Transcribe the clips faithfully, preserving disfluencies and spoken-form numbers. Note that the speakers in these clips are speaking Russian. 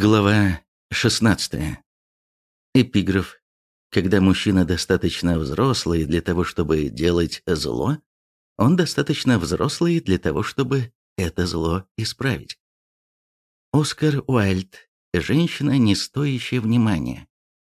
Глава шестнадцатая. Эпиграф. Когда мужчина достаточно взрослый для того, чтобы делать зло, он достаточно взрослый для того, чтобы это зло исправить. Оскар Уайльд. Женщина, не стоящая внимания.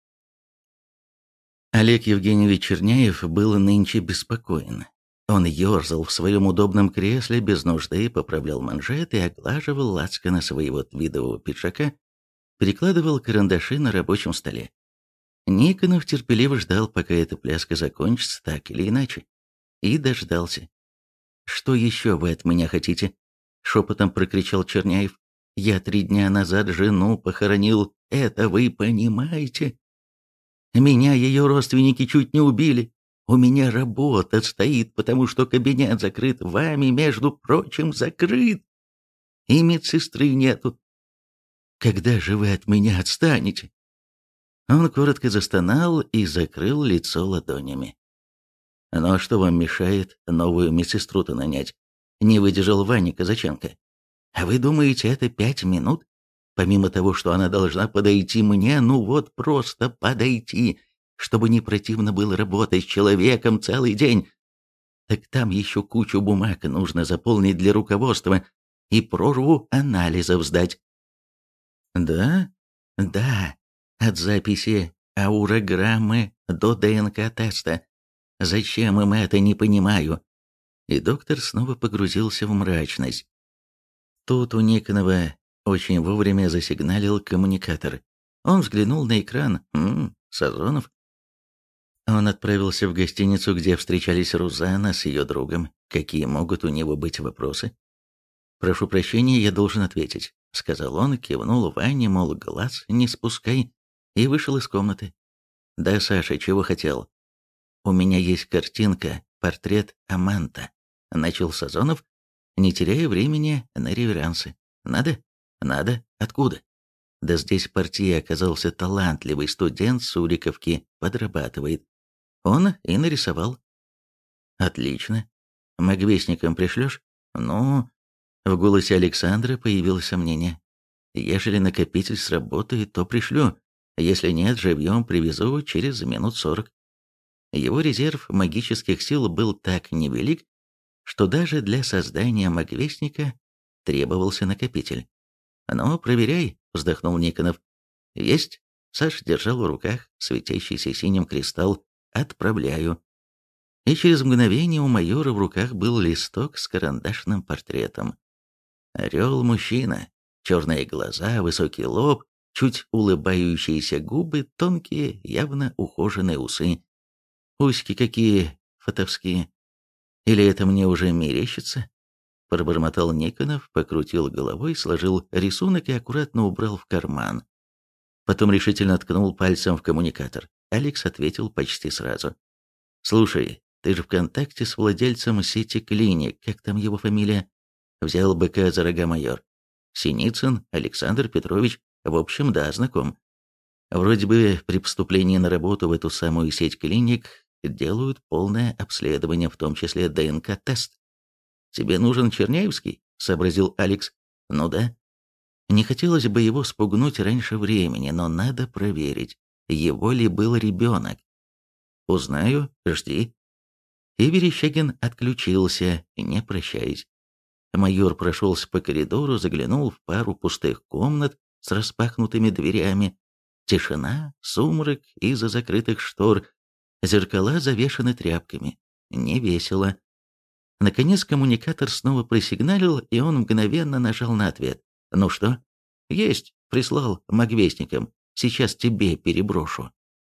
Олег Евгеньевич Черняев был нынче беспокоен. Он ерзал в своем удобном кресле без нужды, поправлял манжеты и оглаживал лацканы своего твидового пиджака, перекладывал карандаши на рабочем столе. Никонов терпеливо ждал, пока эта пляска закончится так или иначе. И дождался. «Что еще вы от меня хотите?» — шепотом прокричал Черняев. «Я три дня назад жену похоронил. Это вы понимаете? Меня ее родственники чуть не убили. У меня работа стоит, потому что кабинет закрыт вами, между прочим, закрыт. И медсестры нету. Когда же вы от меня отстанете?» Он коротко застонал и закрыл лицо ладонями. «Ну а что вам мешает новую медсестру-то нанять?» Не выдержал Ваня Казаченко. «А вы думаете, это пять минут? Помимо того, что она должна подойти мне, ну вот просто подойти, чтобы не противно было работать с человеком целый день. Так там еще кучу бумаг нужно заполнить для руководства и прорву анализов сдать». «Да? Да. От записи аурограммы до ДНК-теста. Зачем им это, не понимаю». И доктор снова погрузился в мрачность. Тут у Никонова очень вовремя засигналил коммуникатор. Он взглянул на экран. Ммм, Сазонов. Он отправился в гостиницу, где встречались Рузанна с ее другом. Какие могут у него быть вопросы? «Прошу прощения, я должен ответить», — сказал он, кивнул Ване, мол, глаз не спускай, и вышел из комнаты. «Да, Саша, чего хотел?» «У меня есть картинка, портрет Аманта», — начал Сазонов, не теряя времени на реверансы. «Надо? Надо. Откуда?» «Да здесь партия оказался талантливый студент Суриковки, подрабатывает. Он и нарисовал». «Отлично. Магвестникам пришлешь?» «Ну...» В голосе Александра появилось сомнение. «Ежели накопитель сработает, то пришлю. Если нет, живьем привезу через минут сорок». Его резерв магических сил был так невелик, что даже для создания магвестника требовался накопитель. «Ну, проверяй», — вздохнул Никонов. «Есть». Саш держал в руках светящийся синим кристалл. «Отправляю». И через мгновение у майора в руках был листок с карандашным портретом. Орел-мужчина, черные глаза, высокий лоб, чуть улыбающиеся губы, тонкие, явно ухоженные усы. Усики какие фатовские. Или это мне уже мерещится? Пробормотал Никонов, покрутил головой, сложил рисунок и аккуратно убрал в карман. Потом решительно ткнул пальцем в коммуникатор. Алекс ответил почти сразу. «Слушай, ты же в контакте с владельцем сети клиник, как там его фамилия?» Взял быка за рога майор. «Синицын Александр Петрович, в общем, да, знаком. Вроде бы при поступлении на работу в эту самую сеть клиник делают полное обследование, в том числе ДНК-тест». «Тебе нужен Черняевский?» — сообразил Алекс. «Ну да. Не хотелось бы его спугнуть раньше времени, но надо проверить, его ли был ребенок. Узнаю, жди». И Верещагин отключился, не прощаясь. Майор прошелся по коридору, заглянул в пару пустых комнат с распахнутыми дверями. Тишина, сумрак из-за закрытых штор, зеркала завешаны тряпками. Невесело. Наконец коммуникатор снова просигналил, и он мгновенно нажал на ответ. «Ну что?» «Есть, прислал магвестникам. Сейчас тебе переброшу».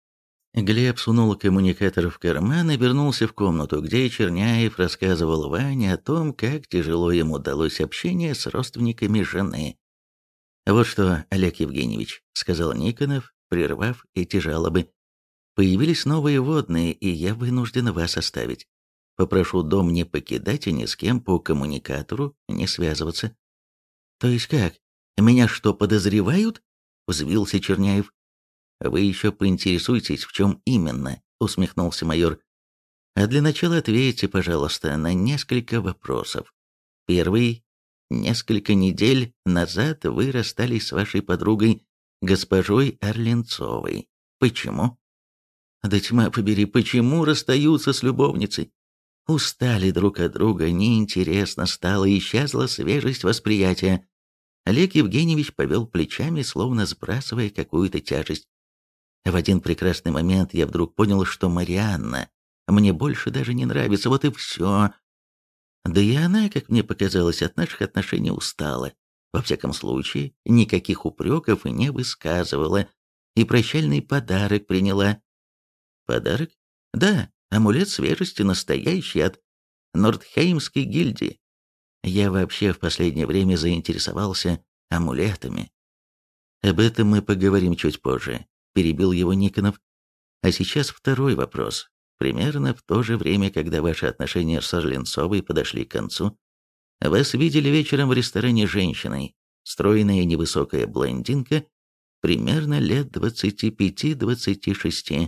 Глеб сунул коммуникатор в карман и вернулся в комнату, где Черняев рассказывал Ване о том, как тяжело ему удалось общение с родственниками жены. «Вот что, Олег Евгеньевич», — сказал Никонов, прервав эти жалобы, — «появились новые водные, и я вынужден вас оставить. Попрошу дом не покидать и ни с кем по коммуникатору не связываться». «То есть как? Меня что, подозревают?» — взвился Черняев. «Вы еще поинтересуйтесь, в чем именно», — усмехнулся майор. «А для начала ответьте, пожалуйста, на несколько вопросов. Первый. Несколько недель назад вы расстались с вашей подругой, госпожой Орленцовой. Почему? Да тьма побери, почему расстаются с любовницей? Устали друг от друга, неинтересно стало, исчезла свежесть восприятия. Олег Евгеньевич повел плечами, словно сбрасывая какую-то тяжесть. В один прекрасный момент я вдруг понял, что Марианна мне больше даже не нравится, вот и все. Да и она, как мне показалось, от наших отношений устала. Во всяком случае, никаких упреков и не высказывала. И прощальный подарок приняла. Подарок? Да, амулет свежести настоящий от Нордхеймской гильдии. Я вообще в последнее время заинтересовался амулетами. Об этом мы поговорим чуть позже, перебил его Никонов. А сейчас второй вопрос. Примерно в то же время, когда ваши отношения с Орленцовой подошли к концу, вас видели вечером в ресторане женщиной, стройная невысокая блондинка, примерно лет двадцати пяти-двадцати шести.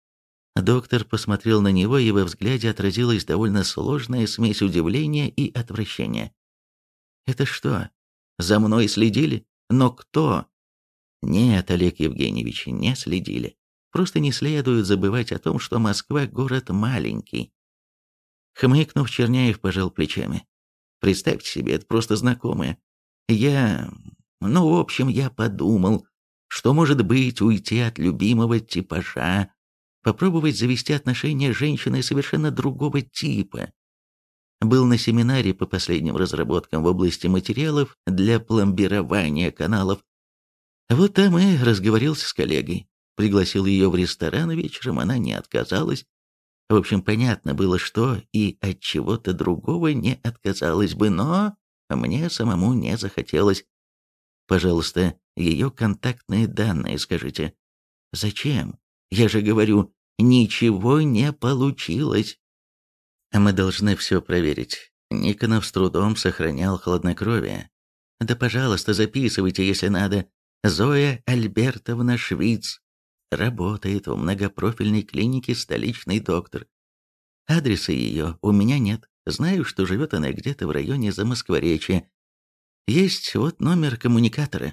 Доктор посмотрел на него, и во взгляде отразилась довольно сложная смесь удивления и отвращения. «Это что, за мной следили? Но кто?» «Нет, Олег Евгеньевич, не следили. Просто не следует забывать о том, что Москва – город маленький». Хмыкнув, Черняев пожал плечами. «Представьте себе, это просто знакомые. Я... Ну, в общем, я подумал, что, может быть, уйти от любимого типажа, попробовать завести отношения с женщиной совершенно другого типа. Был на семинаре по последним разработкам в области материалов для пломбирования каналов. Вот там и разговорился с коллегой. Пригласил ее в ресторан, вечером она не отказалась. В общем, понятно было, что и от чего-то другого не отказалась бы, но мне самому не захотелось. Пожалуйста, ее контактные данные скажите. Зачем? Я же говорю, ничего не получилось. Мы должны все проверить. Никонов с трудом сохранял хладнокровие. Да, пожалуйста, записывайте, если надо. Зоя Альбертовна Швиц. Работает в многопрофильной клинике «Столичный доктор». Адреса ее у меня нет. Знаю, что живет она где-то в районе Замоскворечья. Есть вот номер коммуникатора.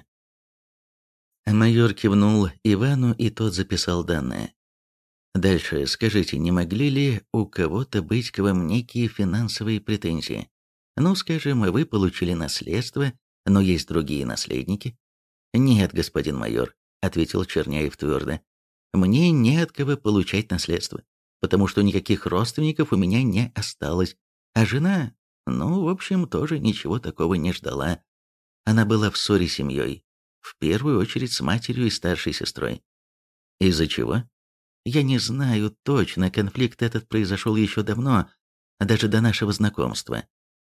Майор кивнул Ивану, и тот записал данные. Дальше скажите, не могли ли у кого-то быть к вам некие финансовые претензии? Ну, скажем, вы получили наследство, но есть другие наследники. Нет, господин майор, ответил Черняев твердо. Мне не от кого получать наследство, потому что никаких родственников у меня не осталось. А жена, ну, в общем, тоже ничего такого не ждала. Она была в ссоре с семьей, в первую очередь с матерью и старшей сестрой. Из-за чего? Я не знаю точно, конфликт этот произошел еще давно, даже до нашего знакомства.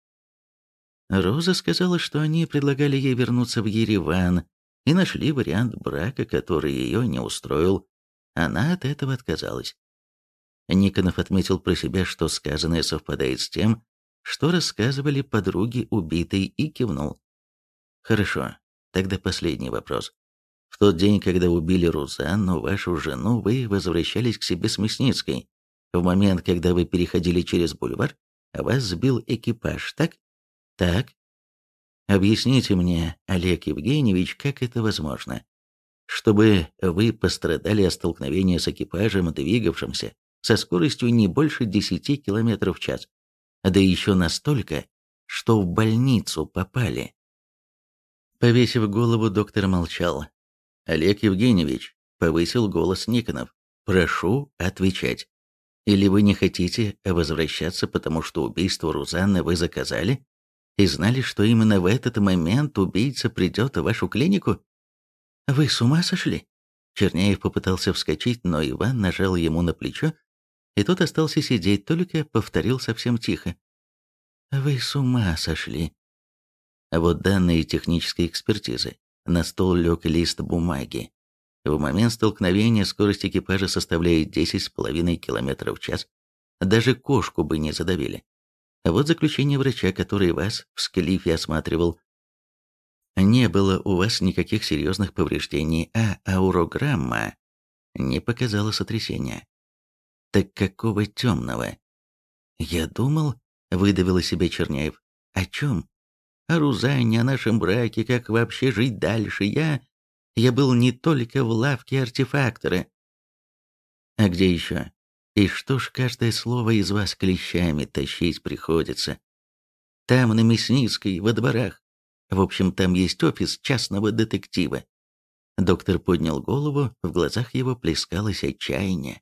Роза сказала, что они предлагали ей вернуться в Ереван и нашли вариант брака, который ее не устроил. Она от этого отказалась. Никонов отметил про себя, что сказанное совпадает с тем, что рассказывали подруги убитой, и кивнул. Хорошо, тогда последний вопрос. В тот день, когда убили Рузанну, вашу жену, вы возвращались к себе с Мясницкой. В момент, когда вы переходили через бульвар, вас сбил экипаж, так? Так. Объясните мне, Олег Евгеньевич, как это возможно? Чтобы вы пострадали от столкновения с экипажем, двигавшимся со скоростью не больше десяти километров в час, да еще настолько, что в больницу попали. Повесив голову, доктор молчал. «Олег Евгеньевич», — повысил голос Никонов, — «прошу отвечать. Или вы не хотите возвращаться, потому что убийство Рузанны вы заказали и знали, что именно в этот момент убийца придет в вашу клинику? Вы с ума сошли?» Черняев попытался вскочить, но Иван нажал ему на плечо, и тот остался сидеть, только повторил совсем тихо. «Вы с ума сошли». А вот данные технической экспертизы. На стол лег лист бумаги. В момент столкновения скорость экипажа составляет десять с половиной километров в час. Даже кошку бы не задавили. А вот заключение врача, который вас в Склифе осматривал. Не было у вас никаких серьезных повреждений, а аурограмма не показала сотрясения. Так какого темного? Я думал, выдавил из себя Черняев. О чем? О Рузанне, о нашем браке, как вообще жить дальше. Я... Я был не только в лавке артефактора. А где еще? И что ж каждое слово из вас клещами тащить приходится? Там, на Мясницкой, во дворах. В общем, там есть офис частного детектива. Доктор поднял голову, в глазах его плескалось отчаяние.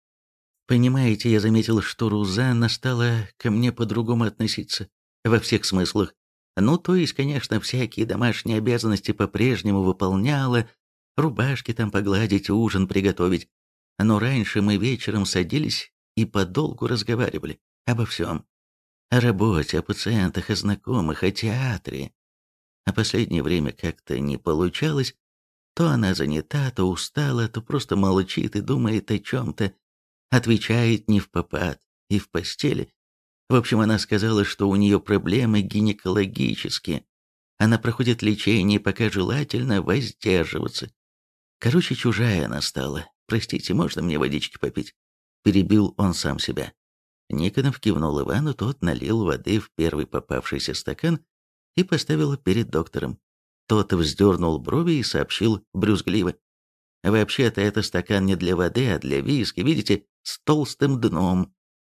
Понимаете, я заметил, что Рузанна стала ко мне по-другому относиться. Во всех смыслах. Ну, то есть, конечно, всякие домашние обязанности по-прежнему выполняла, рубашки там погладить, ужин приготовить. Но раньше мы вечером садились и подолгу разговаривали обо всем. О работе, о пациентах, о знакомых, о театре. А последнее время как-то не получалось. То она занята, то устала, то просто молчит и думает о чем-то. Отвечает не впопад и в постели. В общем, она сказала, что у нее проблемы гинекологические. Она проходит лечение, пока желательно воздерживаться. Короче, чужая она стала. Простите, можно мне водички попить? Перебил он сам себя. Никонов кивнул Ивану, тот налил воды в первый попавшийся стакан и поставил перед доктором. Тот вздернул брови и сообщил брюзгливо. «Вообще-то это стакан не для воды, а для виски, видите, с толстым дном.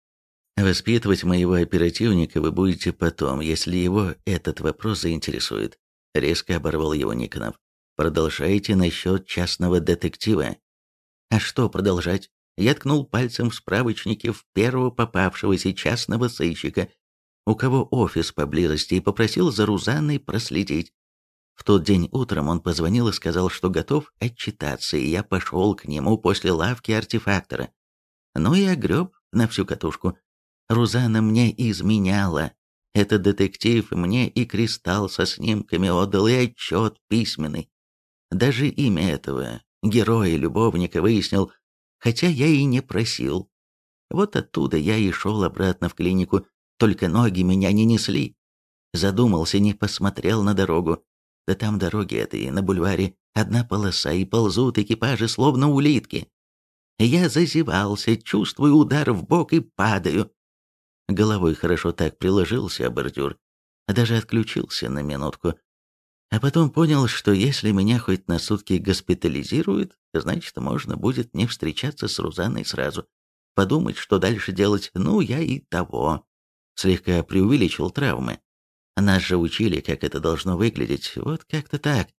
Воспитывать моего оперативника вы будете потом, если его этот вопрос заинтересует», — резко оборвал его Никонов. «Продолжайте насчет частного детектива». «А что продолжать?» Я ткнул пальцем в справочнике в первого попавшегося частного сыщика, у кого офис поблизости, и попросил за Рузанной проследить. В тот день утром он позвонил и сказал, что готов отчитаться, и я пошел к нему после лавки артефактора. Ну и огреб на всю катушку. Рузанна мне изменяла. Этот детектив мне и кристалл со снимками отдал, и отчет письменный. Даже имя этого героя-любовника выяснил, хотя я и не просил. Вот оттуда я и шел обратно в клинику, только ноги меня не несли. Задумался, не посмотрел на дорогу. Да там дороги этой на бульваре одна полоса, и ползут экипажи, словно улитки. Я зазевался, чувствую удар в бок и падаю. Головой хорошо так приложился о бордюр, даже отключился на минутку. А потом понял, что если меня хоть на сутки госпитализируют, значит, можно будет не встречаться с Рузанной сразу. Подумать, что дальше делать, ну, я и того. Слегка преувеличил травмы. Нас же учили, как это должно выглядеть, вот как-то так.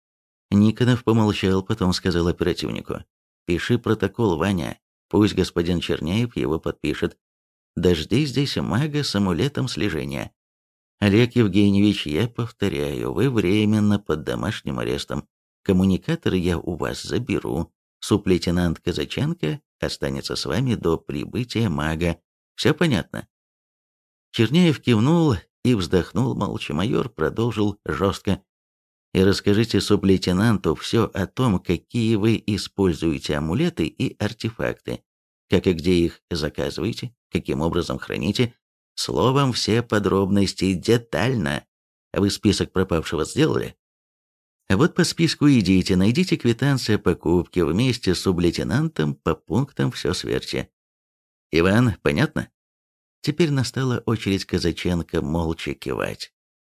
Никонов помолчал, потом сказал оперативнику. «Пиши протокол, Ваня, пусть господин Черняев его подпишет. Дожди здесь мага с амулетом слежения. Олег Евгеньевич, я повторяю, вы временно под домашним арестом. Коммуникаторы я у вас заберу. Сублейтенант Казаченко останется с вами до прибытия мага. Все понятно?» Черняев кивнул и вздохнул молча. Майор продолжил жестко. «И расскажите сублейтенанту все о том, какие вы используете амулеты и артефакты, как и где их заказываете, каким образом храните. Словом, все подробности детально. Вы список пропавшего сделали? Вот по списку идите, найдите квитанции о покупке, вместе с сублейтенантом по пунктам все сверьте. Иван, понятно?» Теперь настала очередь Казаченко молча кивать.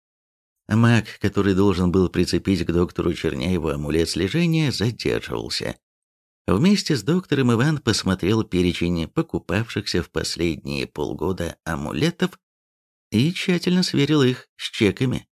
Маг, который должен был прицепить к доктору Черняеву амулет слежения, задерживался. Вместе с доктором Иван посмотрел перечень покупавшихся в последние полгода амулетов и тщательно сверил их с чеками.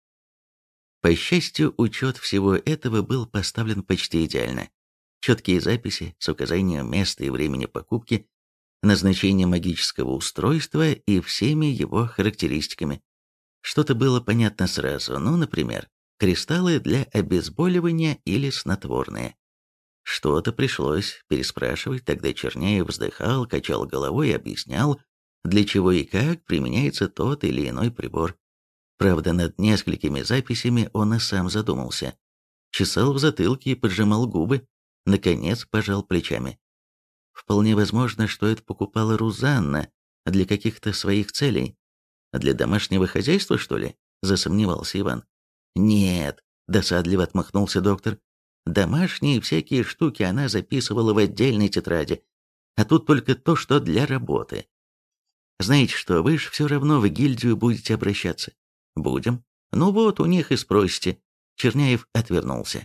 По счастью, учет всего этого был поставлен почти идеально. Четкие записи с указанием места и времени покупки, назначение магического устройства и всеми его характеристиками. Что-то было понятно сразу, ну, например, кристаллы для обезболивания или снотворные. Что-то пришлось переспрашивать, тогда Черняев вздыхал, качал головой и объяснял, для чего и как применяется тот или иной прибор. Правда, над несколькими записями он и сам задумался. Чесал в затылке и поджимал губы, наконец пожал плечами. Вполне возможно, что это покупала Рузанна для каких-то своих целей. Для домашнего хозяйства, что ли? Засомневался Иван. Нет, досадливо отмахнулся доктор. Домашние всякие штуки она записывала в отдельной тетради, а тут только то, что для работы. Знаете что, вы же все равно в гильдию будете обращаться. Будем. Ну вот, у них и спросите». Черняев отвернулся.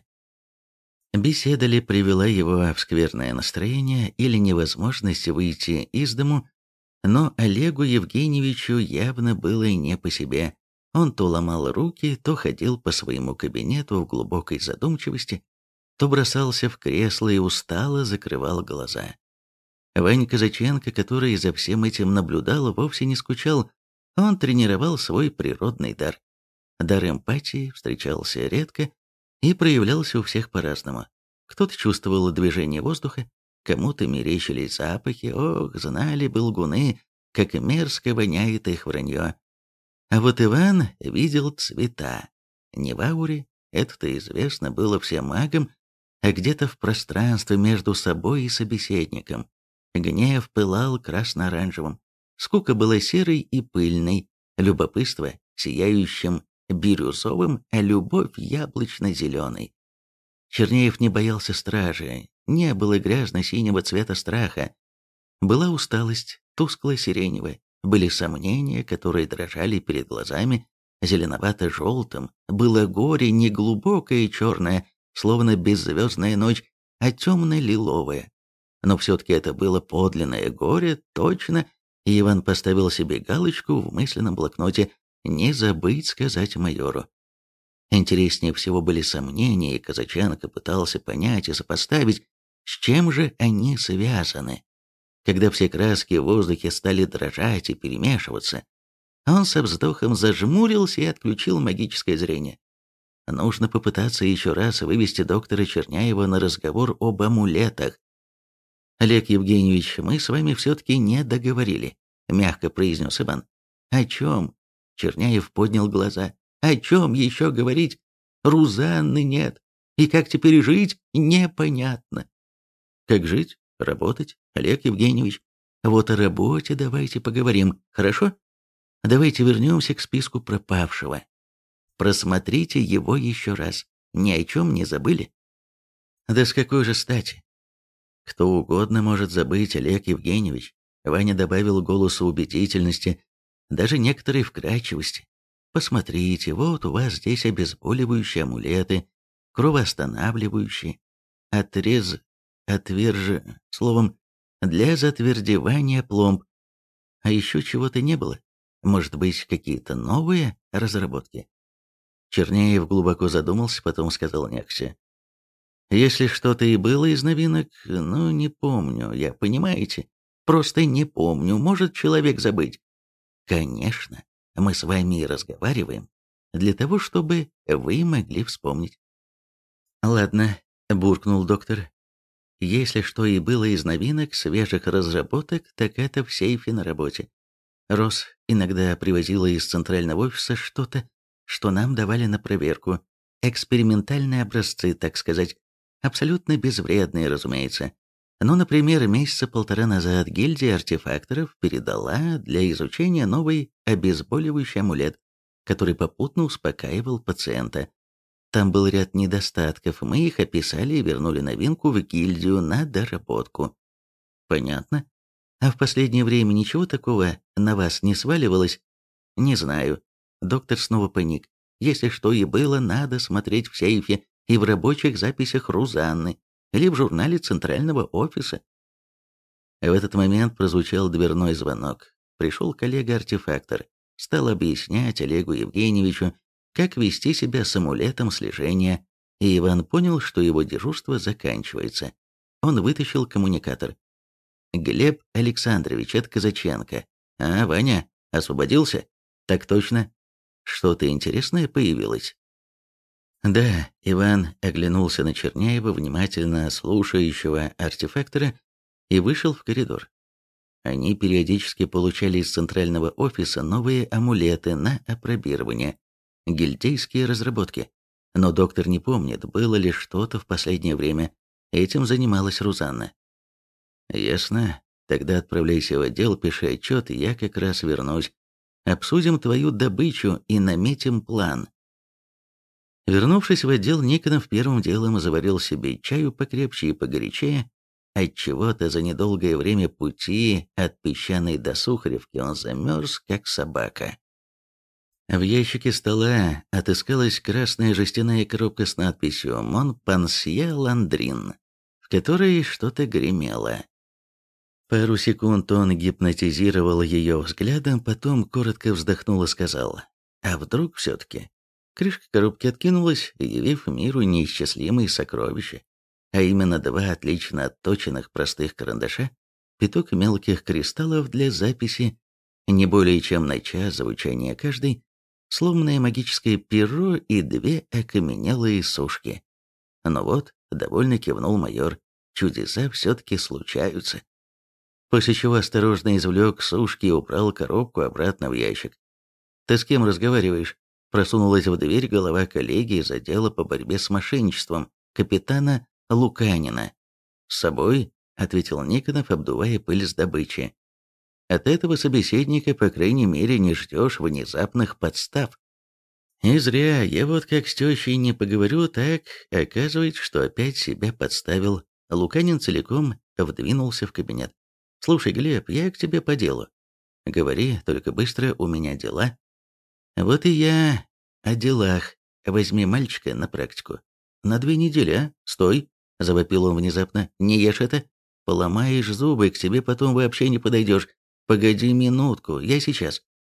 Беседа ли привела его в скверное настроение или невозможность выйти из дому, но Олегу Евгеньевичу явно было не по себе. Он то ломал руки, то ходил по своему кабинету в глубокой задумчивости, то бросался в кресло и устало закрывал глаза. Ваня Казаченко, который за всем этим наблюдал, вовсе не скучал, он тренировал свой природный дар. Дар эмпатии встречался редко и проявлялся у всех по-разному. Кто-то чувствовал движение воздуха, кому-то мерещились запахи, ох, знали бы лгуны, как мерзко воняет их вранье. А вот Иван видел цвета. Не в ауре, это-то известно было всем магам, а где-то в пространстве между собой и собеседником. Гнев пылал красно-оранжевым, скука была серой и пыльной, любопытство сияющим бирюзовым, а любовь яблочно-зеленой. Черняев не боялся стражи, не было грязно-синего цвета страха. Была усталость, тускло-сиреневая, были сомнения, которые дрожали перед глазами, зеленовато-желтым, было горе не глубокое и черное, словно беззвездная ночь, а темно-лиловое. Но все-таки это было подлинное горе, точно, и Иван поставил себе галочку в мысленном блокноте «Не забыть сказать майору». Интереснее всего были сомнения, и Казаченко пытался понять и сопоставить, с чем же они связаны. Когда все краски в воздухе стали дрожать и перемешиваться, он со вздохом зажмурился и отключил магическое зрение. Нужно попытаться еще раз вывести доктора Черняева на разговор об амулетах. «Олег Евгеньевич, мы с вами все-таки не договорили», — мягко произнес Иван. «О чем?» — Черняев поднял глаза. «О чем еще говорить? Рузанны нет. И как теперь жить, непонятно». «Как жить? Работать, Олег Евгеньевич? Вот о работе давайте поговорим, хорошо? Давайте вернемся к списку пропавшего. Просмотрите его еще раз. Ни о чем не забыли?» «Да с какой же стати?» «Кто угодно может забыть, Олег Евгеньевич», — Ваня добавил голосу убедительности, даже некоторой вкрадчивости. «Посмотрите, вот у вас здесь обезболивающие амулеты, кровоостанавливающие, отрез, отверж, словом, для затвердевания пломб. А еще чего-то не было? Может быть, какие-то новые разработки?» Черняев глубоко задумался, потом сказал нехотя. «Если что-то и было из новинок, ну, не помню, я, понимаете? Просто не помню, может человек забыть?» «Конечно, мы с вами и разговариваем, для того, чтобы вы могли вспомнить». «Ладно», — буркнул доктор. «Если что и было из новинок, свежих разработок, так это в сейфе на работе. Рос иногда привозила из центрального офиса что-то, что нам давали на проверку. Экспериментальные образцы, так сказать. Абсолютно безвредные, разумеется. Ну, например, месяца полтора назад гильдия артефакторов передала для изучения новый обезболивающий амулет, который попутно успокаивал пациента. Там был ряд недостатков, мы их описали и вернули новинку в гильдию на доработку. Понятно. А в последнее время ничего такого на вас не сваливалось? Не знаю. Доктор снова паник. Если что и было, надо смотреть в сейфе и в рабочих записях Рузанны или в журнале центрального офиса. В этот момент прозвучал дверной звонок. Пришел коллега-артефактор, стал объяснять Олегу Евгеньевичу, как вести себя с амулетом слежения, и Иван понял, что его дежурство заканчивается. Он вытащил коммуникатор. «Глеб Александрович, это Казаченко. А, Ваня, освободился?» «Так точно. Что-то интересное появилось?» «Да», — Иван оглянулся на Черняева, внимательно слушающего артефактора, и вышел в коридор. Они периодически получали из центрального офиса новые амулеты на опробирование, гильдейские разработки. Но доктор не помнит, было ли что-то в последнее время. Этим занималась Рузанна. «Ясно. Тогда отправляйся в отдел, пиши отчет, и я как раз вернусь. Обсудим твою добычу и наметим план». Вернувшись в отдел, Никонов первым делом заварил себе чаю покрепче и погорячее. Отчего-то за недолгое время пути от Песчаной до Сухаревки он замерз, как собака. В ящике стола отыскалась красная жестяная коробка с надписью «Монпансье Ландрин», в которой что-то гремело. Пару секунд он гипнотизировал ее взглядом, потом коротко вздохнул и сказал: «А вдруг все-таки?» Крышка коробки откинулась, явив миру неисчислимые сокровища, а именно два отлично отточенных простых карандаша, пяток мелких кристаллов для записи, не более чем на час звучания каждый, сломанное магическое перо и две окаменелые сушки. «Ну вот», — довольно кивнул майор, — «чудеса все-таки случаются». После чего осторожно извлек сушки и убрал коробку обратно в ящик. «Ты с кем разговариваешь?» Просунулась в дверь голова коллеги из отдела по борьбе с мошенничеством, капитана Луканина. «С собой», — ответил Никонов, обдувая пыль с добычи. «От этого собеседника, по крайней мере, не ждешь внезапных подстав». И зря, я вот как с тещей не поговорю, так оказывается, что опять себя подставил. Луканин целиком вдвинулся в кабинет. «Слушай, Глеб, я к тебе по делу». «Говори, только быстро, у меня дела». «Вот и я о делах. Возьми мальчика на практику. На две недели, а? Стой!» — завопил он внезапно. «Не ешь это. Поломаешь зубы, к тебе потом вообще не подойдешь. Погоди минутку, я сейчас».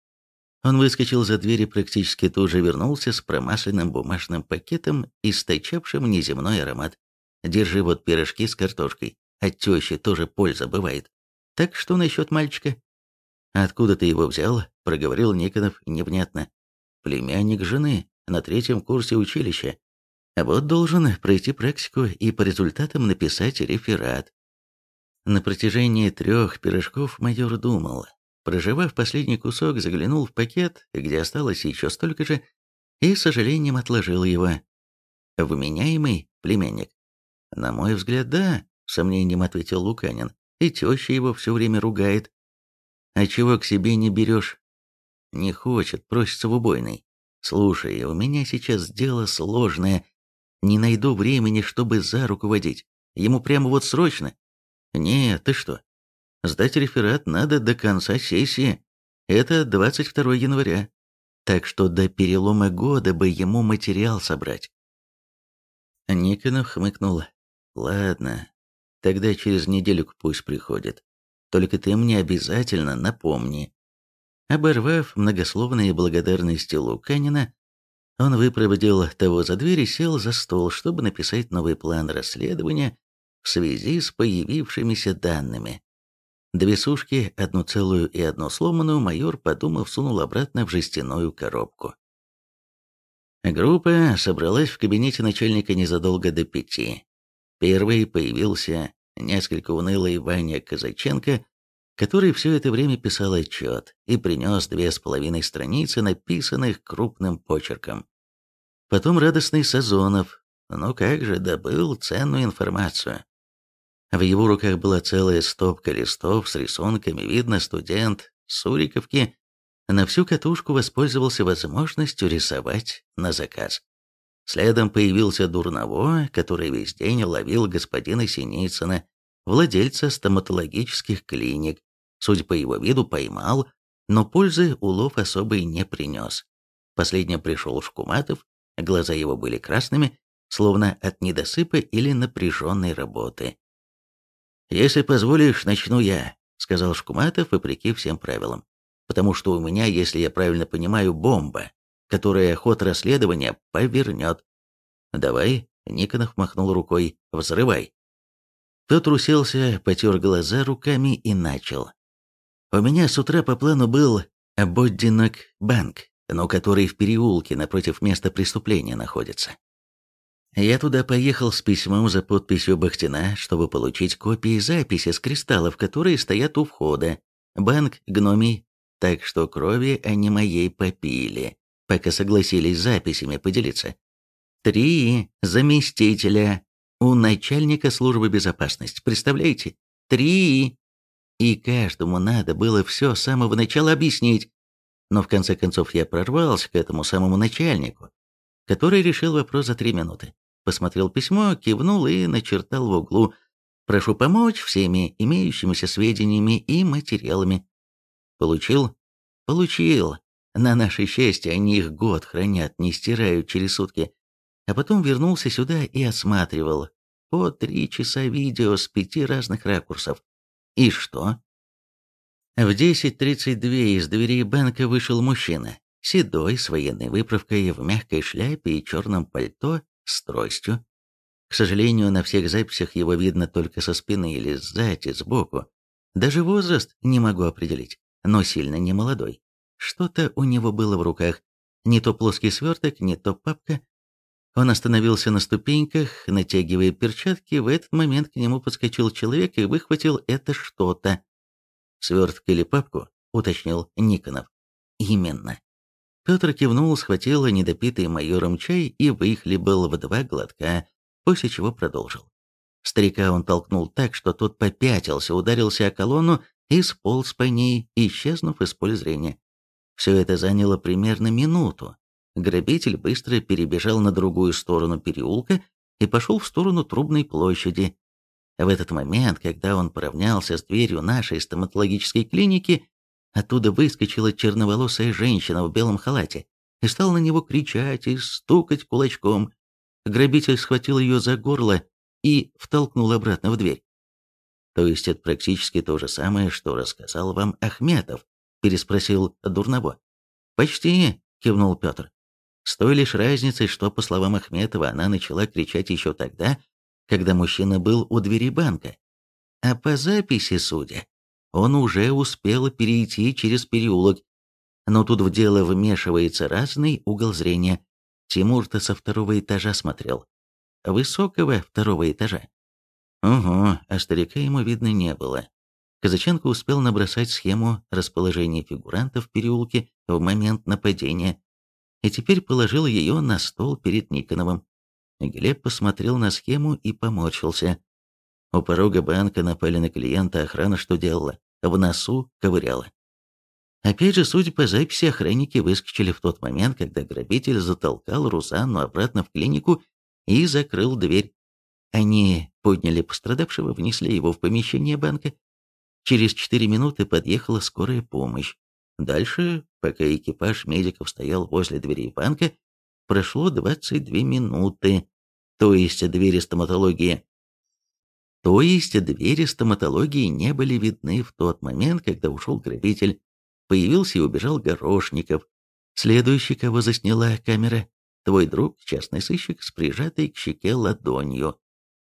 Он выскочил за дверь и практически тут же вернулся с промасленным бумажным пакетом, источавшим неземной аромат. «Держи вот пирожки с картошкой. От тещи тоже польза бывает. Так что насчет мальчика?» «Откуда ты его взял?» — проговорил Никонов невнятно. «Племянник жены, на третьем курсе училища. А вот должен пройти практику и по результатам написать реферат». На протяжении трех пирожков майор думал. Прожевав последний кусок, заглянул в пакет, где осталось еще столько же, и с сожалением отложил его. «Вменяемый племянник?» «На мой взгляд, да», — с сомнением ответил Луканин. «И теща его все время ругает». «А чего к себе не берешь?» «Не хочет, просится в убойный». «Слушай, у меня сейчас дело сложное. Не найду времени, чтобы за руку водить. Ему прямо вот срочно». «Нет, ты что? Сдать реферат надо до конца сессии. Это двадцать второго января. Так что до перелома года бы ему материал собрать». Никонов хмыкнул. «Ладно, тогда через недельку пусть приходит. Только ты мне обязательно напомни». Оборвав многословные благодарности Луканина, он выпроводил того за дверь и сел за стол, чтобы написать новый план расследования в связи с появившимися данными. Две сушки, одну целую и одну сломанную, майор, подумав, сунул обратно в жестяную коробку. Группа собралась в кабинете начальника незадолго до пяти. Первый появился несколько унылый Ваня Казаченко, который все это время писал отчет и принес две с половиной страницы, написанных крупным почерком. Потом радостный Сазонов, ну как же, добыл ценную информацию. В его руках была целая стопка листов с рисунками, видно, студент Суриковки на всю катушку воспользовался возможностью рисовать на заказ. Следом появился Дурново, который весь день ловил господина Синицына, владельца стоматологических клиник. Судя по его виду, поймал, но пользы улов особой не принес. Последним пришел Шкуматов, глаза его были красными, словно от недосыпа или напряженной работы. «Если позволишь, начну я», — сказал Шкуматов, вопреки всем правилам. «Потому что у меня, если я правильно понимаю, бомба, которая ход расследования повернет». «Давай», — Никонов махнул рукой, — «взрывай». Петр уселся, потер глаза руками и начал. «У меня с утра по плану был Боддинок банк, но который в переулке напротив места преступления находится. Я туда поехал с письмом за подписью Бахтина, чтобы получить копии записи с кристаллов, которые стоят у входа. Банк гномий, так что крови они моей попили, пока согласились записями поделиться. Три заместителя у начальника службы безопасности, представляете? Три! И каждому надо было все с самого начала объяснить. Но в конце концов я прорвался к этому самому начальнику, который решил вопрос за три минуты. Посмотрел письмо, кивнул и начертал в углу: «Прошу помочь всеми имеющимися сведениями и материалами». Получил? Получил. На наше счастье, они их год хранят, не стирают через сутки. А потом вернулся сюда и осматривал. По три часа видео с пяти разных ракурсов. И что? В десять тридцать два из дверей банка вышел мужчина. Седой, с военной выправкой, в мягкой шляпе и черном пальто, с тростью. К сожалению, на всех записях его видно только со спины или сзади, сбоку. Даже возраст не могу определить, но сильно не молодой. Что-то у него было в руках. Не то плоский сверток, не то папка. Он остановился на ступеньках, натягивая перчатки. В этот момент к нему подскочил человек и выхватил это что-то. «Сверток или папку?» — уточнил Никонов. «Именно». Петр кивнул, схватил недопитый майором чай и выхлебал в два глотка, после чего продолжил. Старика он толкнул так, что тот попятился, ударился о колонну и сполз по ней, исчезнув из поля зрения. Все это заняло примерно минуту. Грабитель быстро перебежал на другую сторону переулка и пошел в сторону Трубной площади. В этот момент, когда он поравнялся с дверью нашей стоматологической клиники, оттуда выскочила черноволосая женщина в белом халате и стала на него кричать и стукать кулачком. Грабитель схватил ее за горло и втолкнул обратно в дверь. «То есть это практически то же самое, что рассказал вам Ахметов?» – переспросил Дурново. «Почти», – кивнул Петр. «С той лишь разницей, что, по словам Ахметова, она начала кричать еще тогда, когда мужчина был у двери банка. А по записи, судя, он уже успел перейти через переулок. Но тут в дело вмешивается разный угол зрения. Тимур-то со второго этажа смотрел. Высокого второго этажа. Угу, а старика ему видно не было. Казаченко успел набросать схему расположения фигурантов в переулке в момент нападения и теперь положил ее на стол перед Никоновым. Глеб посмотрел на схему и поморщился. У порога банка напали на клиента, охрана что делала? В носу ковыряла. Опять же, судя по записи, охранники выскочили в тот момент, когда грабитель затолкал Рузанну обратно в клинику и закрыл дверь. Они подняли пострадавшего, внесли его в помещение банка. Через четыре минуты подъехала скорая помощь. Дальше, пока экипаж медиков стоял возле дверей банка, прошло двадцать две минуты, то есть двери стоматологии. То есть двери стоматологии не были видны в тот момент, когда ушел грабитель. Появился и убежал Горошников. Следующий, кого засняла камера, твой друг, частный сыщик, с прижатой к щеке ладонью.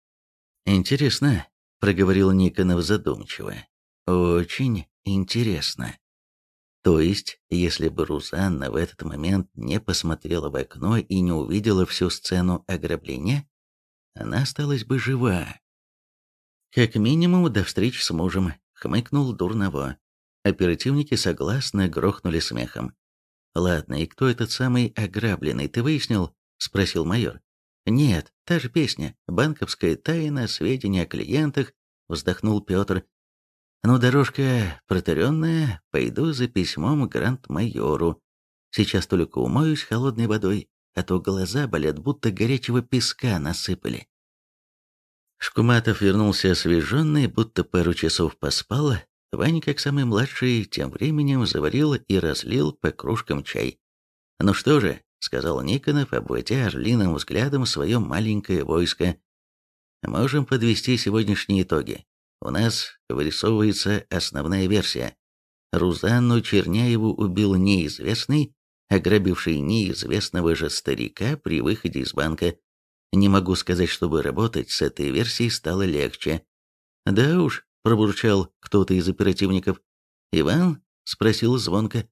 «Интересно», — проговорил Никонов задумчиво. «Очень интересно. То есть, если бы Рузанна в этот момент не посмотрела в окно и не увидела всю сцену ограбления, она осталась бы жива. Как минимум до встречи с мужем», — хмыкнул Дурново. Оперативники согласно грохнули смехом. «Ладно, и кто этот самый ограбленный, ты выяснил?» — спросил майор. «Нет, та же песня. Банковская тайна, сведения о клиентах», — вздохнул Петр. «Ну, дорожка протаренная, пойду за письмом к гранд-майору. Сейчас только умоюсь холодной водой, а то глаза болят, будто горячего песка насыпали». Шкуматов вернулся освеженный, будто пару часов поспал. Ваня, как самый младший, тем временем заварил и разлил по кружкам чай. «Ну что же», — сказал Никонов, обводя орлиным взглядом свое маленькое войско, — «можем подвести сегодняшние итоги. У нас вырисовывается основная версия. Рузанну Черняеву убил неизвестный, ограбивший неизвестного же старика при выходе из банка. Не могу сказать, чтобы работать с этой версией стало легче». «Да уж», — пробурчал кто-то из оперативников. «Иван?» — спросил звонко.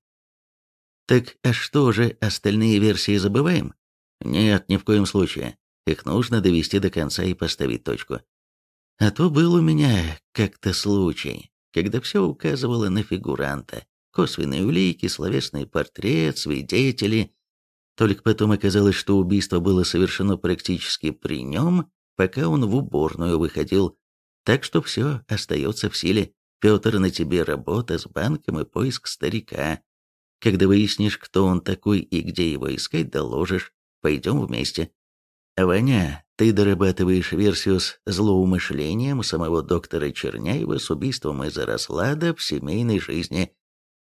«Так а что же, остальные версии забываем?» «Нет, ни в коем случае. Их нужно довести до конца и поставить точку. А то был у меня как-то случай, когда все указывало на фигуранта. Косвенные улики, словесный портрет, свидетели. Только потом оказалось, что убийство было совершено практически при нем, пока он в уборную выходил. Так что все остается в силе. Петр, на тебе работа с банком и поиск старика. Когда выяснишь, кто он такой и где его искать, доложишь. Пойдем вместе. Ваня, ты дорабатываешь версию с злоумышлением самого доктора Черняева с убийством из-за разлада в семейной жизни.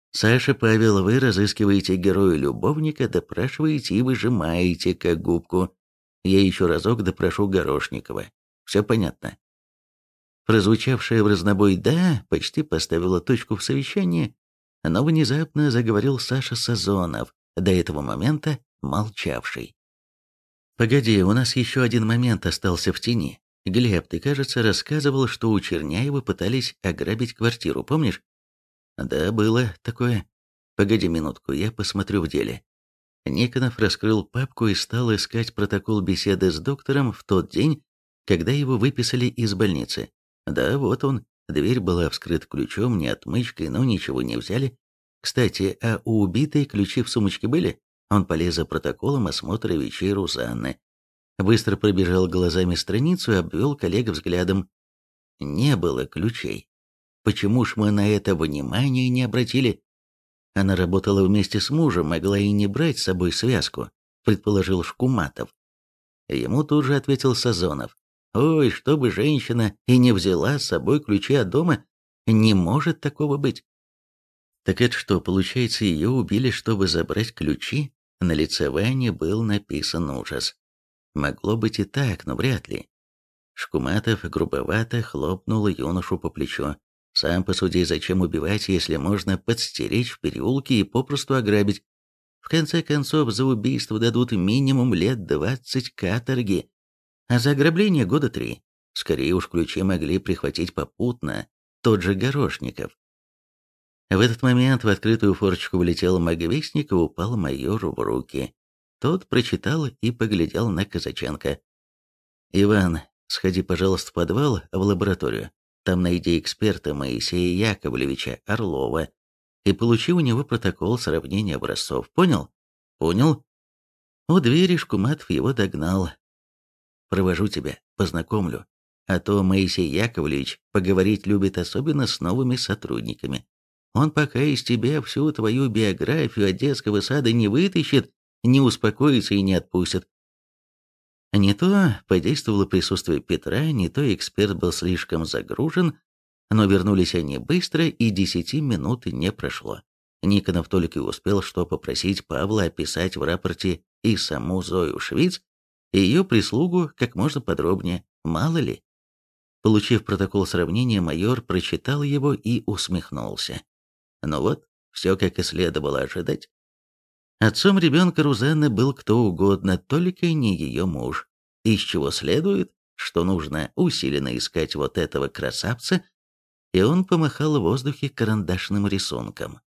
Саша, Павел, вы разыскиваете героя-любовника, допрашиваете и выжимаете, как губку. Я еще разок допрошу Горошникова. Все понятно?» Прозвучавшее в разнобой «да» почти поставило точку в совещании, но внезапно заговорил Саша Сазонов, до этого момента молчавший. «Погоди, у нас еще один момент остался в тени. Глеб, ты, кажется, рассказывал, что у Черняева пытались ограбить квартиру, помнишь?» «Да, было такое. Погоди минутку, я посмотрю в деле». Никонов раскрыл папку и стал искать протокол беседы с доктором в тот день, когда его выписали из больницы. Да, вот он. Дверь была вскрыта ключом, не отмычкой, но ничего не взяли. Кстати, а у убитой ключи в сумочке были? Он полез за протоколом осмотра вещей Рузанны. Быстро пробежал глазами страницу и обвел коллег взглядом. Не было ключей. Почему ж мы на это внимание не обратили? Она работала вместе с мужем, могла и не брать с собой связку, предположил Шкуматов. Ему тут же ответил Сазонов. Ой, чтобы женщина и не взяла с собой ключи от дома, не может такого быть. Так это что, получается, ее убили, чтобы забрать ключи? На лице Вани был написан ужас. Могло быть и так, но вряд ли. Шкуматов грубовато хлопнул юношу по плечу. Сам посуди, зачем убивать, если можно подстеречь в переулке и попросту ограбить. В конце концов, за убийство дадут минимум лет двадцать каторги, а за ограбление года три. Скорее уж ключи могли прихватить попутно тот же Горошников. В этот момент в открытую форточку влетел маговестник и упал майору в руки. Тот прочитал и поглядел на Казаченко. «Иван, сходи, пожалуйста, в подвал, в лабораторию. Там найди эксперта Моисея Яковлевича Орлова и получи у него протокол сравнения образцов. Понял?» «Понял». У двери Шкуматов его догнал. «Провожу тебя, познакомлю. А то Моисей Яковлевич поговорить любит особенно с новыми сотрудниками. Он пока из тебя всю твою биографию от детского сада не вытащит, не успокоится и не отпустит». Не то подействовало присутствие Петра, не то эксперт был слишком загружен, но вернулись они быстро, и десяти минут не прошло. Никонов только и успел что попросить Павла описать в рапорте и саму Зою Швиц, и ее прислугу как можно подробнее, мало ли. Получив протокол сравнения, майор прочитал его и усмехнулся. Ну вот, все как и следовало ожидать. Отцом ребенка Рузанны был кто угодно, только не ее муж. Из чего следует, что нужно усиленно искать вот этого красавца, и он помахал в воздухе карандашным рисунком.